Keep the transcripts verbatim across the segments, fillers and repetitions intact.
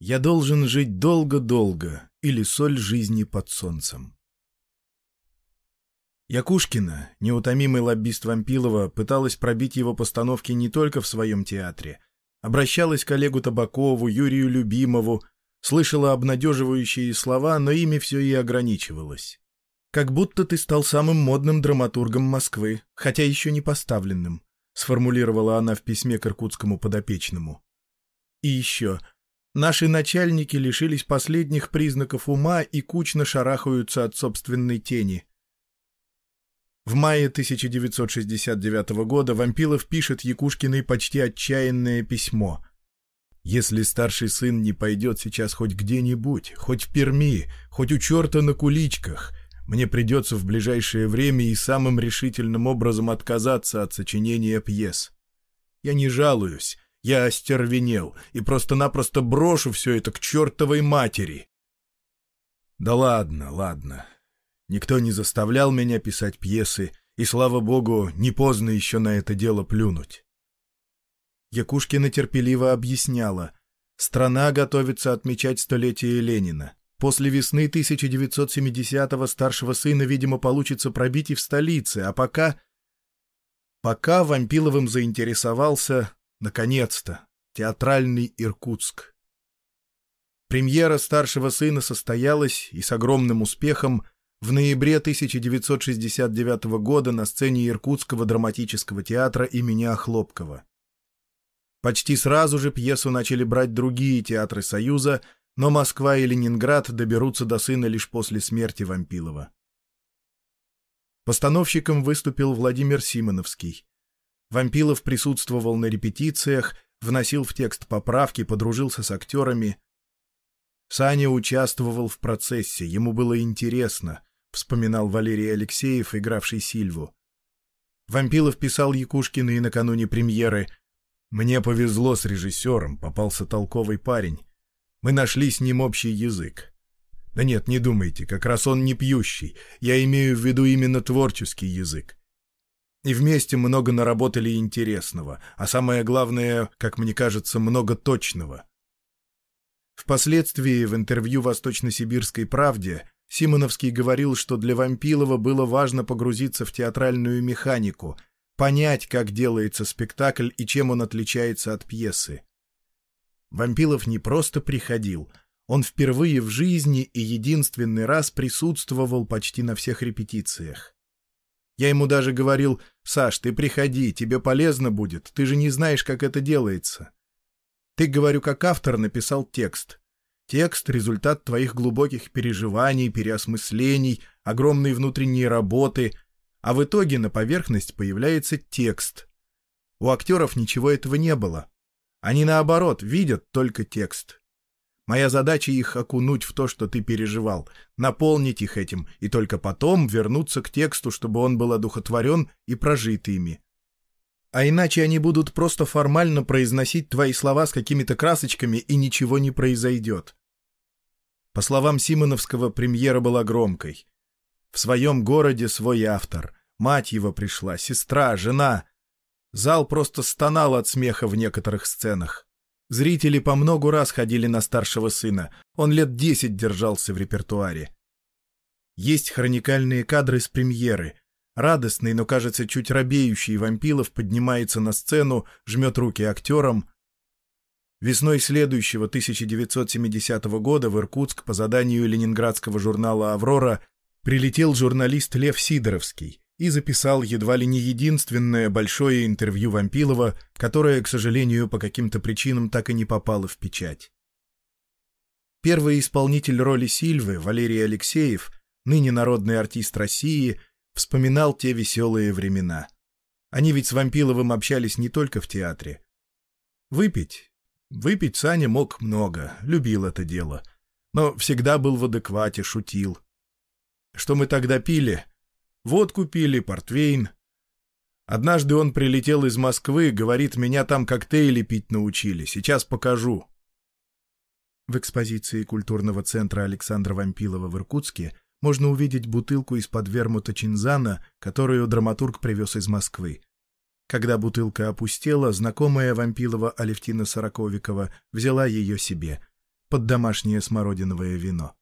Я должен жить долго-долго, или соль жизни под солнцем. Якушкина, неутомимый лоббист Вампилова, пыталась пробить его постановки не только в своем театре. Обращалась к Олегу Табакову, Юрию Любимову, слышала обнадеживающие слова, но ими все и ограничивалось. «Как будто ты стал самым модным драматургом Москвы, хотя еще не поставленным», сформулировала она в письме к иркутскому подопечному. И еще... Наши начальники лишились последних признаков ума и кучно шарахаются от собственной тени. В мае тысяча девятьсот шестьдесят девятого года Вампилов пишет Якушкиной почти отчаянное письмо. «Если старший сын не пойдет сейчас хоть где-нибудь, хоть в Перми, хоть у черта на куличках, мне придется в ближайшее время и самым решительным образом отказаться от сочинения пьес. Я не жалуюсь». Я остервенел и просто-напросто брошу все это к чертовой матери. Да ладно, ладно. Никто не заставлял меня писать пьесы, и, слава богу, не поздно еще на это дело плюнуть. Якушкина терпеливо объясняла. Страна готовится отмечать столетие Ленина. После весны тысяча девятьсот семидесятого старшего сына, видимо, получится пробить и в столице, а пока... Пока Вампиловым заинтересовался... Наконец-то! Театральный Иркутск. Премьера старшего сына состоялась, и с огромным успехом, в ноябре тысяча девятьсот шестьдесят девятого года на сцене Иркутского драматического театра имени Охлопкова. Почти сразу же пьесу начали брать другие театры Союза, но Москва и Ленинград доберутся до сына лишь после смерти Вампилова. Постановщиком выступил Владимир Симоновский. Вампилов присутствовал на репетициях, вносил в текст поправки, подружился с актерами. Саня участвовал в процессе, ему было интересно, вспоминал Валерий Алексеев, игравший Сильву. Вампилов писал Якушкиной накануне премьеры: «Мне повезло с режиссером, попался толковый парень. Мы нашли с ним общий язык. Да нет, не думайте, как раз он не пьющий, я имею в виду именно творческий язык. И вместе много наработали интересного, а самое главное, как мне кажется, много точного». Впоследствии в интервью «Восточно-Сибирской правде» Симоновский говорил, что для Вампилова было важно погрузиться в театральную механику, понять, как делается спектакль и чем он отличается от пьесы. Вампилов не просто приходил, он впервые в жизни и единственный раз присутствовал почти на всех репетициях. Я ему даже говорил: «Саш, ты приходи, тебе полезно будет, ты же не знаешь, как это делается. Ты, говорю, как автор написал текст. Текст — результат твоих глубоких переживаний, переосмыслений, огромной внутренней работы, а в итоге на поверхность появляется текст. У актеров ничего этого не было. Они, наоборот, видят только текст. Моя задача — их окунуть в то, что ты переживал, наполнить их этим, и только потом вернуться к тексту, чтобы он был одухотворен и прожит ими. А иначе они будут просто формально произносить твои слова с какими-то красочками, и ничего не произойдет». По словам Симоновского, премьера была громкой. В своем городе свой автор. Мать его пришла, сестра, жена. Зал просто стонал от смеха в некоторых сценах. Зрители по многу раз ходили на старшего сына. Он лет десять держался в репертуаре. Есть хроникальные кадры с премьеры. Радостный, но, кажется, чуть робеющий Вампилов поднимается на сцену, жмет руки актерам. Весной следующего тысяча девятьсот семидесятого года в Иркутск по заданию ленинградского журнала «Аврора» прилетел журналист Лев Сидоровский и записал едва ли не единственное большое интервью Вампилова, которое, к сожалению, по каким-то причинам так и не попало в печать. Первый исполнитель роли Сильвы, Валерий Алексеев, ныне народный артист России, вспоминал те веселые времена. Они ведь с Вампиловым общались не только в театре. Выпить? Выпить Саня мог много, любил это дело, но всегда был в адеквате, шутил. Что мы тогда пили? Водку пили, портвейн. Однажды он прилетел из Москвы, говорит, меня там коктейли пить научили, сейчас покажу. В экспозиции культурного центра Александра Вампилова в Иркутске можно увидеть бутылку из-под вермута Чинзана, которую драматург привез из Москвы. Когда бутылка опустела, знакомая Вампилова Алевтина Сороковикова взяла ее себе. под домашнее смородиновое вино.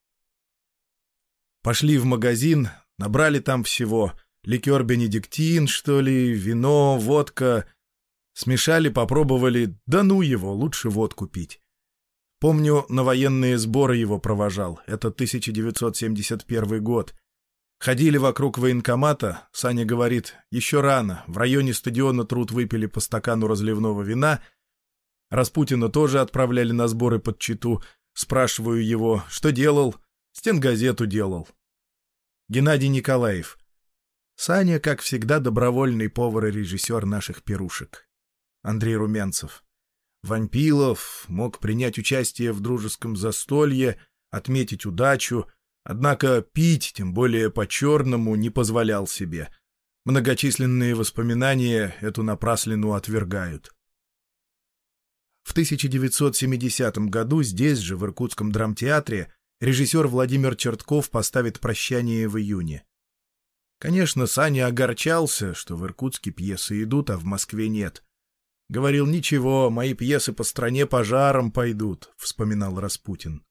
Пошли в магазин, набрали там всего. Ликер бенедиктин, что ли, вино, водка. Смешали, попробовали, да ну его, лучше водку пить. Помню, на военные сборы его провожал, это тысяча девятьсот семьдесят первый год. Ходили вокруг военкомата, Саня говорит, еще рано, в районе стадиона Труд выпили по стакану разливного вина. Распутина тоже отправляли на сборы под Читу. Спрашиваю его, что делал? Стенгазету делал. Геннадий Николаев. Саня, как всегда, добровольный повар и режиссер наших пирушек. Андрей Румянцев. Вампилов мог принять участие в дружеском застолье, отметить удачу, однако пить, тем более по-черному, не позволял себе. Многочисленные воспоминания эту напраслину отвергают. В тысяча девятьсот семидесятом году здесь же, в Иркутском драмтеатре, режиссер Владимир Чертков поставит «Прощание» в июне. Конечно, Саня огорчался, что в Иркутске пьесы идут, а в Москве нет. Говорил, ничего, мои пьесы по стране пожаром пойдут, вспоминал Распутин.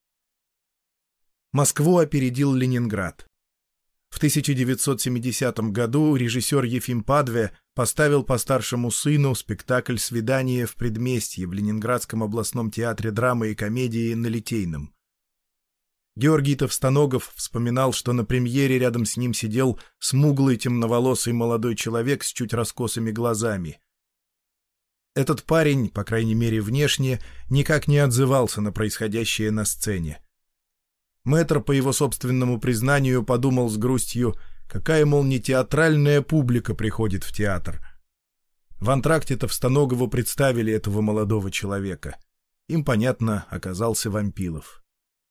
Москву опередил Ленинград. В тысяча девятьсот семидесятом году режиссер Ефим Падве поставил по старшему сыну спектакль «Свидание в предместье» в Ленинградском областном театре драмы и комедии на Литейном. Георгий Товстоногов вспоминал, что на премьере рядом с ним сидел смуглый темноволосый молодой человек с чуть раскосыми глазами. Этот парень, по крайней мере внешне, никак не отзывался на происходящее на сцене. Мэтр, по его собственному признанию, подумал с грустью, какая, мол, не театральная публика приходит в театр. В антракте Товстоногову представили этого молодого человека. Им, понятно, оказался Вампилов.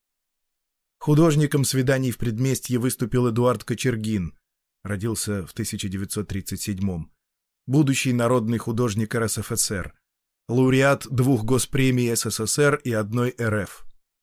Художником «Свиданий в предместье» выступил Эдуард Кочергин, родился в тысяча девятьсот тридцать седьмом, будущий народный художник эр эс эф эс эр, лауреат двух госпремий эс эс эс эр и одной эр эф.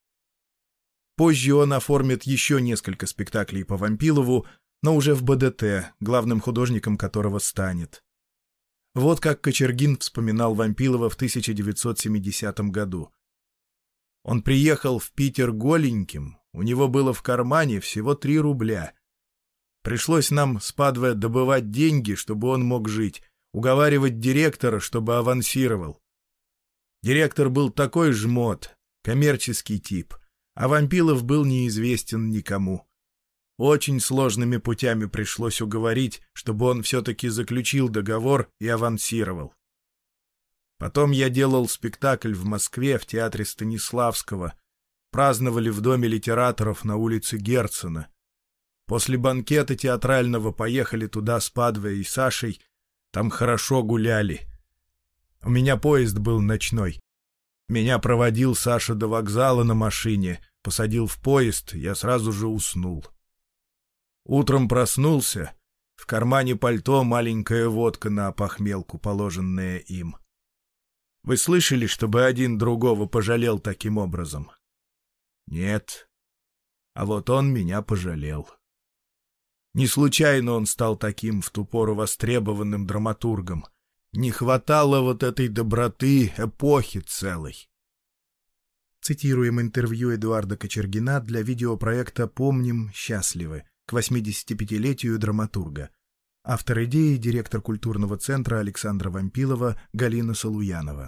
Позже он оформит еще несколько спектаклей по Вампилову, но уже в бэ дэ тэ, главным художником которого станет. Вот как Кочергин вспоминал Вампилова в тысяча девятьсот семидесятом году. Он приехал в Питер голеньким, у него было в кармане всего три рубля. Пришлось нам с Падве добывать деньги, чтобы он мог жить, уговаривать директора, чтобы авансировал. Директор был такой жмот, коммерческий тип, а Вампилов был неизвестен никому. Очень сложными путями пришлось уговорить, чтобы он все-таки заключил договор и авансировал. Потом я делал спектакль в Москве в театре Станиславского. Праздновали в доме литераторов на улице Герцена. После банкета театрального поехали туда с Падвой и Сашей. Там хорошо гуляли. У меня поезд был ночной. Меня проводил Саша до вокзала на машине, посадил в поезд, я сразу же уснул. Утром проснулся, в кармане пальто маленькая водка на опохмелку, положенная им. Вы слышали, чтобы один другого пожалел таким образом? Нет. А вот он меня пожалел. Не случайно он стал таким в ту пору востребованным драматургом. Не хватало вот этой доброты эпохи целой. Цитируем интервью Эдуарда Кочергина для видеопроекта «Помним, счастливы» к восьмидесятипятилетию драматурга. Автор идеи — директор культурного центра Александра Вампилова Галина Салуянова.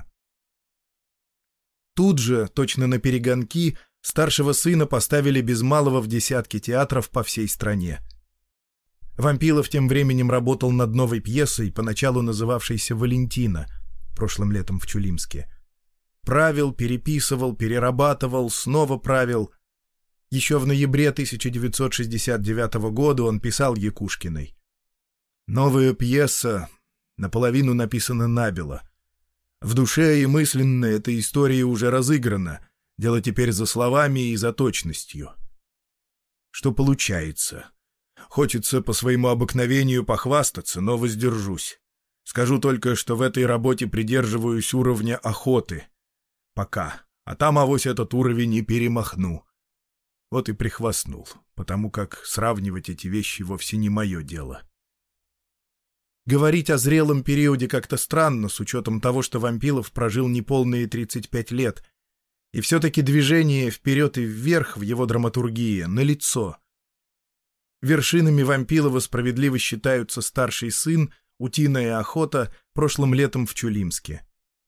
Тут же, точно на перегонки, старшего сына поставили без малого в десятки театров по всей стране. Вампилов тем временем работал над новой пьесой, поначалу называвшейся «Валентина», прошлым летом в Чулимске. Правил, переписывал, перерабатывал, снова правил. Еще в ноябре тысяча девятьсот шестьдесят девятого года он писал Якушкиной: «Новая пьеса наполовину написана набело. В душе и мысленно эта история уже разыграна, дело теперь за словами и за точностью. Что получается? Хочется по своему обыкновению похвастаться, но воздержусь. Скажу только, что в этой работе придерживаюсь уровня охоты. Пока. А там авось этот уровень и перемахну». Вот и прихвастнул, потому как сравнивать эти вещи вовсе не мое дело. Говорить о зрелом периоде как-то странно, с учетом того, что Вампилов прожил неполные тридцать пять лет, И все-таки движение вперед и вверх в его драматургии налицо. Вершинами Вампилова справедливо считаются «Старший сын», «Утиная охота», прошлым летом в Чулимске.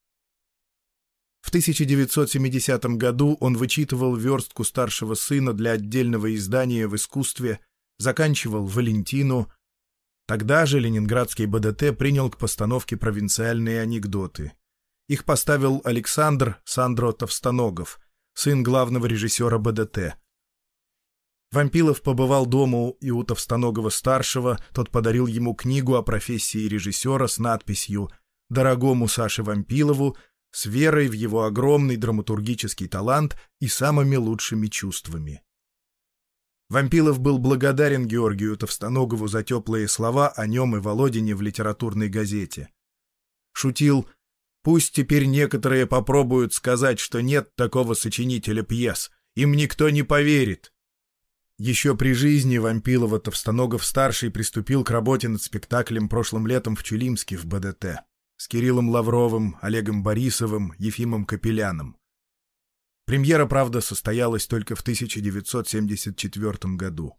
В тысяча девятьсот семидесятом году он вычитывал верстку «Старшего сына» для отдельного издания в искусстве, заканчивал «Валентину». Тогда же ленинградский БДТ принял к постановке провинциальные анекдоты. Их поставил Александр Сандро Товстоногов, сын главного режиссера БДТ. Вампилов побывал дома и у Товстоногова-старшего, тот подарил ему книгу о профессии режиссера с надписью «Дорогому Саше Вампилову», с верой в его огромный драматургический талант и самыми лучшими чувствами. Вампилов был благодарен Георгию Товстоногову за теплые слова о нем и Володине в литературной газете. Шутил: «Пусть теперь некоторые попробуют сказать, что нет такого сочинителя пьес, им никто не поверит». Еще при жизни Вампилова Товстоногов-старший приступил к работе над спектаклем прошлым летом в Чулимске в БДТ с Кириллом Лавровым, Олегом Борисовым, Ефимом Капеляном. Премьера, правда, состоялась только в тысяча девятьсот семьдесят четвёртом году.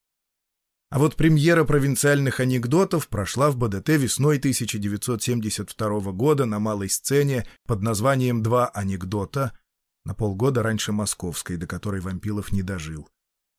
А вот премьера провинциальных анекдотов прошла в БДТ весной тысяча девятьсот семьдесят второго года на малой сцене под названием «Два анекдота», на полгода раньше московской, до которой Вампилов не дожил.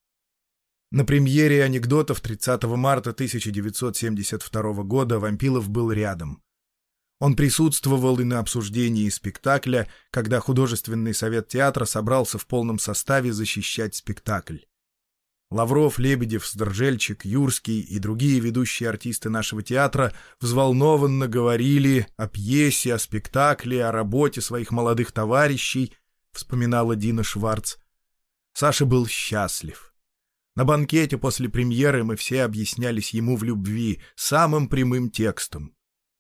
На премьере анекдотов тридцатого марта тысяча девятьсот семьдесят второго года Вампилов был рядом. Он присутствовал и на обсуждении спектакля, когда художественный совет театра собрался в полном составе защищать спектакль. Лавров, Лебедев, Сдоржельчик, Юрский и другие ведущие артисты нашего театра взволнованно говорили о пьесе, о спектакле, о работе своих молодых товарищей, вспоминала Дина Шварц. Саша был счастлив. На банкете после премьеры мы все объяснялись ему в любви самым прямым текстом.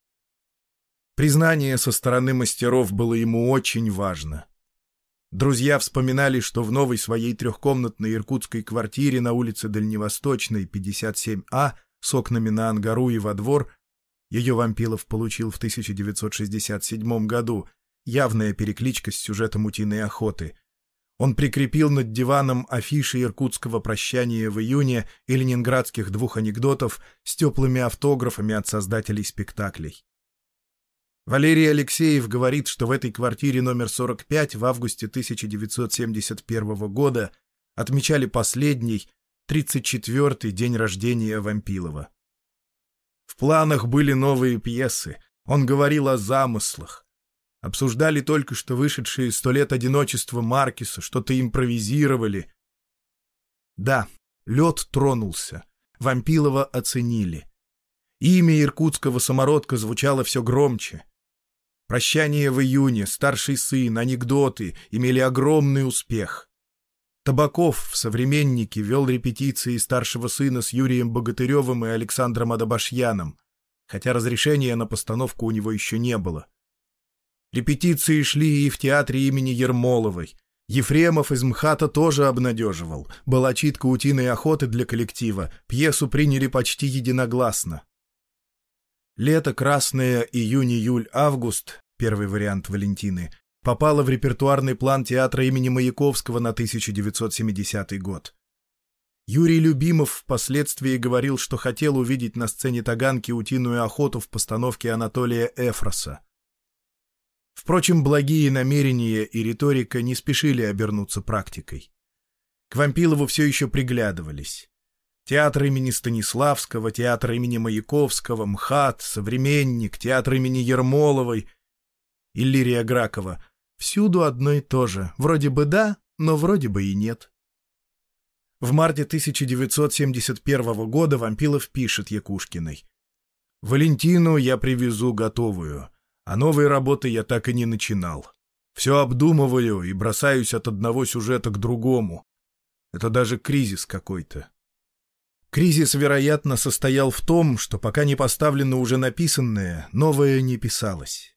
Признание со стороны мастеров было ему очень важно. Друзья вспоминали, что в новой своей трехкомнатной иркутской квартире на улице Дальневосточной, пятьдесят семь А, с окнами на Ангару и во двор, ее Вампилов получил в тысяча девятьсот шестьдесят седьмом году, явная перекличка с сюжетом «Утиной охоты». Он прикрепил над диваном афиши иркутского прощания в июне и ленинградских двух анекдотов с теплыми автографами от создателей спектаклей. Валерий Алексеев говорит, что в этой квартире номер сорок пять в августе тысяча девятьсот семьдесят первого года отмечали последний, тридцать четвёртый день рождения Вампилова. В планах были новые пьесы, он говорил о замыслах. Обсуждали только что вышедшие «Сто лет одиночества» Маркеса, что-то импровизировали. Да, лед тронулся, Вампилова оценили. Имя иркутского самородка звучало все громче. «Прощание в июне», «Старший сын», анекдоты имели огромный успех. Табаков в «Современнике» вел репетиции «Старшего сына» с Юрием Богатыревым и Александром Адабашьяном, хотя разрешения на постановку у него еще не было. Репетиции шли и в театре имени Ермоловой. Ефремов из МХАТа тоже обнадеживал. Была читка «Утиной охоты» для коллектива. Пьесу приняли почти единогласно. Лето красное, июнь, июль, август, первый вариант «Валентины», попало в репертуарный план театра имени Маяковского на тысяча девятьсот семидесятый год. Юрий Любимов впоследствии говорил, что хотел увидеть на сцене Таганки «Утиную охоту» в постановке Анатолия Эфроса. Впрочем, благие намерения и риторика не спешили обернуться практикой. К Вампилову все еще приглядывались. Театр имени Станиславского, театр имени Маяковского, МХАТ, Современник, театр имени Ермоловой, Иллирия Гракова. Всюду одно и то же. Вроде бы да, но вроде бы и нет. В марте тысяча девятьсот семьдесят первого года Вампилов пишет Якушкиной: «Валентину я привезу готовую, а новые работы я так и не начинал. Все обдумываю и бросаюсь от одного сюжета к другому. Это даже кризис какой-то». Кризис, вероятно, состоял в том, что пока не поставлено уже написанное, новое не писалось.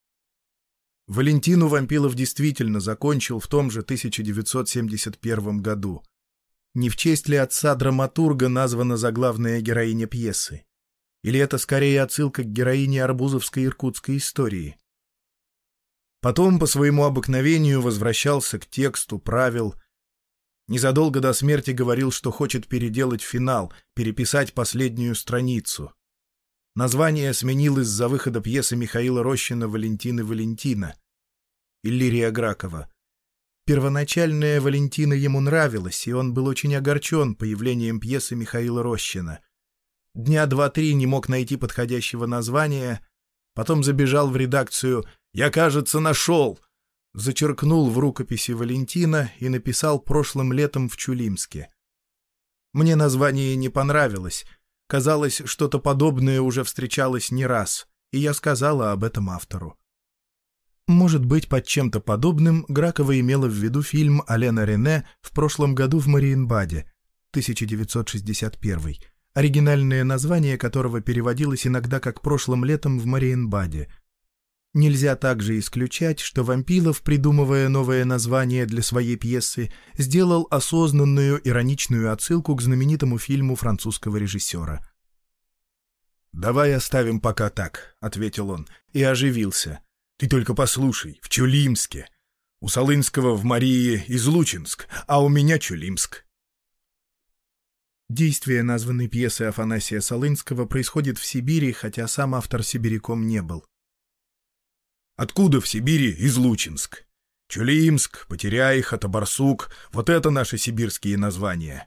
«Валентину» Вампилов действительно закончил в том же тысяча девятьсот семьдесят первом году. Не в честь ли отца драматурга названа заглавная героиня пьесы? Или это скорее отсылка к героине арбузовской иркутской истории? Потом по своему обыкновению возвращался к тексту, правил. Незадолго до смерти говорил, что хочет переделать финал, переписать последнюю страницу. Название сменил из-за выхода пьесы Михаила Рощина «Валентина Валентина» Иллирия Гракова. Первоначальная «Валентина» ему нравилась, и он был очень огорчен появлением пьесы Михаила Рощина. Дня два-три не мог найти подходящего названия, потом забежал в редакцию «Я, кажется, нашел!», зачеркнул в рукописи «Валентина» и написал прошлым летом в Чулимске. Мне название не понравилось. Казалось, что-то подобное уже встречалось не раз, и я сказала об этом автору. Может быть, под чем-то подобным Гракова имела в виду фильм Алена Рене в прошлом году в Мариенбаде, тысяча девятьсот шестьдесят первый, оригинальное название которого переводилось иногда как «Прошлым летом в Мариенбаде». Нельзя также исключать, что Вампилов, придумывая новое название для своей пьесы, сделал осознанную ироничную отсылку к знаменитому фильму французского режиссера. «Давай оставим пока так», — ответил он, и оживился. «Ты только послушай, в Чулимске. У Солынского в Марии Излучинск, а у меня Чулимск». Действие названной пьесы Афанасия Солынского происходит в Сибири, хотя сам автор сибиряком не был. Откуда в Сибири Излучинск? Чулимск, Потеряих, Атабарсук — вот это наши сибирские названия.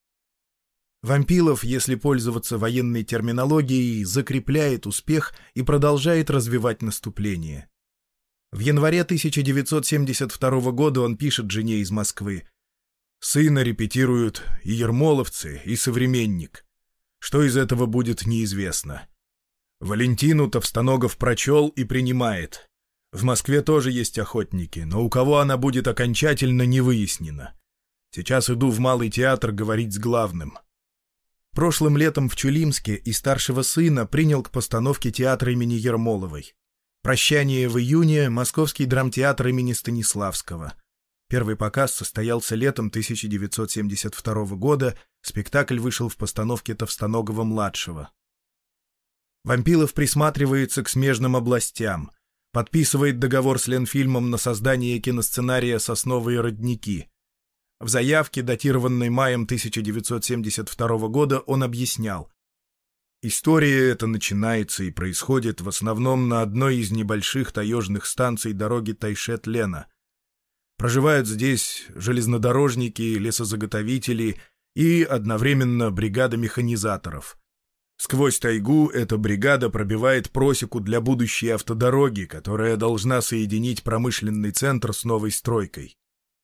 Вампилов, если пользоваться военной терминологией, закрепляет успех и продолжает развивать наступление. В январе тысяча девятьсот семьдесят второго года он пишет жене из Москвы: «Сына репетируют и ермоловцы, и современник. Что из этого будет, неизвестно. Валентину Товстоногов прочел и принимает. В Москве тоже есть охотники, но у кого она будет окончательно, не выяснено. Сейчас иду в Малый театр говорить с главным». Прошлым летом в Чулимске и старшего сына принял к постановке театр имени Ермоловой. «Прощание» в июне — Московский драмтеатр имени Станиславского. Первый показ состоялся летом тысяча девятьсот семьдесят второго года, спектакль вышел в постановке Товстоногова-младшего. Вампилов присматривается к смежным областям, подписывает договор с Ленфильмом на создание киносценария «Сосновые родники». В заявке, датированной маем тысяча девятьсот семьдесят второго года, он объяснял: «История эта начинается и происходит в основном на одной из небольших таежных станций дороги Тайшет-Лена. Проживают здесь железнодорожники, лесозаготовители и одновременно бригада механизаторов. Сквозь тайгу эта бригада пробивает просеку для будущей автодороги, которая должна соединить промышленный центр с новой стройкой.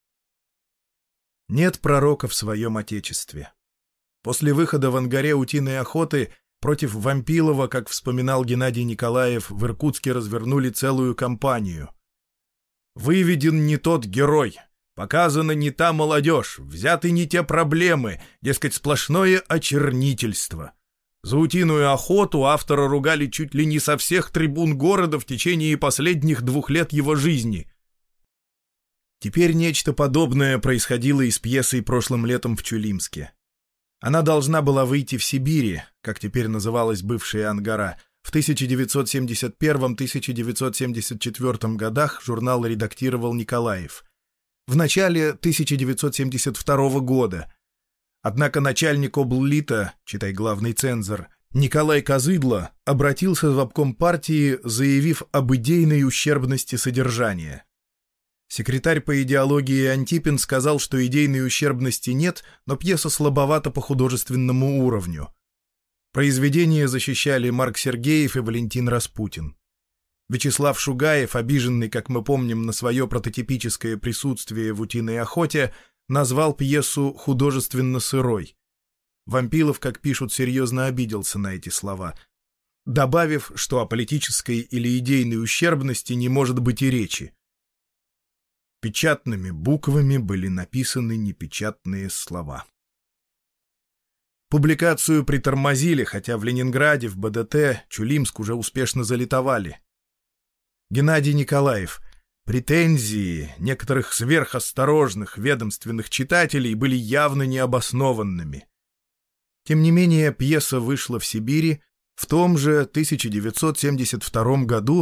Нет пророка в своем отечестве. После выхода в ангаре «Утиной охоты» против Вампилова, как вспоминал Геннадий Николаев, в Иркутске развернули целую кампанию. «Выведен не тот герой, показана не та молодежь, взяты не те проблемы, дескать, сплошное очернительство». За «Утиную охоту» автора ругали чуть ли не со всех трибун города в течение последних двух лет его жизни. Теперь нечто подобное происходило и с пьесой прошлым летом в Чулимске. Она должна была выйти в Сибири, как теперь называлась бывшая Ангара. В тысяча девятьсот семьдесят первом — тысяча девятьсот семьдесят четвёртом годах журнал редактировал Николаев. В начале тысяча девятьсот семьдесят второго года. Однако начальник обллита, читай главный цензор, Николай Козыдло обратился в обком партии, заявив об идейной ущербности содержания. Секретарь по идеологии Антипин сказал, что идейной ущербности нет, но пьеса слабовата по художественному уровню. Произведение защищали Марк Сергеев и Валентин Распутин. Вячеслав Шугаев, обиженный, как мы помним, на свое прототипическое присутствие в «Утиной охоте», назвал пьесу художественно сырой. Вампилов, как пишут, серьезно обиделся на эти слова, добавив, что о политической или идейной ущербности не может быть и речи. Печатными буквами были написаны непечатные слова. Публикацию притормозили, хотя в Ленинграде, в БДТ, Чулимск уже успешно залитовали. Геннадий Николаев. Претензии некоторых сверхосторожных ведомственных читателей были явно необоснованными. Тем не менее, пьеса вышла в Сибири в том же тысяча девятьсот семьдесят втором году,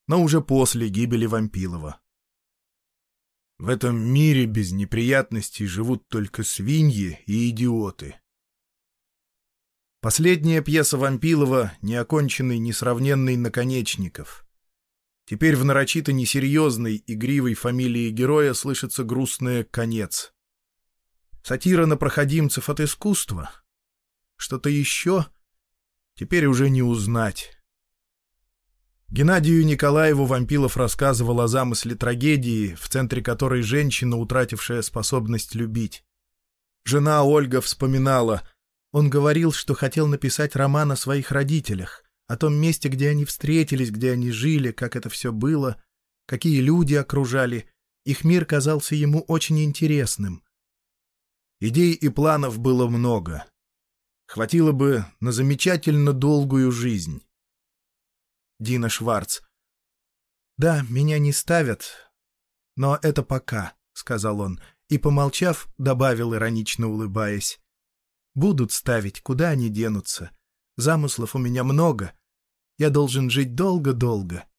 но уже после гибели Вампилова. В этом мире без неприятностей живут только свиньи и идиоты. Последняя пьеса Вампилова — неоконченный, несравненный Наконечников. Теперь в нарочито несерьезной, игривой фамилии героя слышится грустное «конец». Сатира на проходимцев от искусства? Что-то еще? Теперь уже не узнать. Геннадию Николаеву Вампилов рассказывал о замысле трагедии, в центре которой женщина, утратившая способность любить. Жена Ольга вспоминала: он говорил, что хотел написать роман о своих родителях, о том месте, где они встретились, где они жили, как это все было, какие люди окружали. Их мир казался ему очень интересным. Идей и планов было много. Хватило бы на замечательно долгую жизнь. Дина Шварц. «Да, меня не ставят, но это пока», — сказал он, и, помолчав, добавил, иронично улыбаясь: «Будут ставить, куда они денутся. Замыслов у меня много. Я должен жить долго-долго».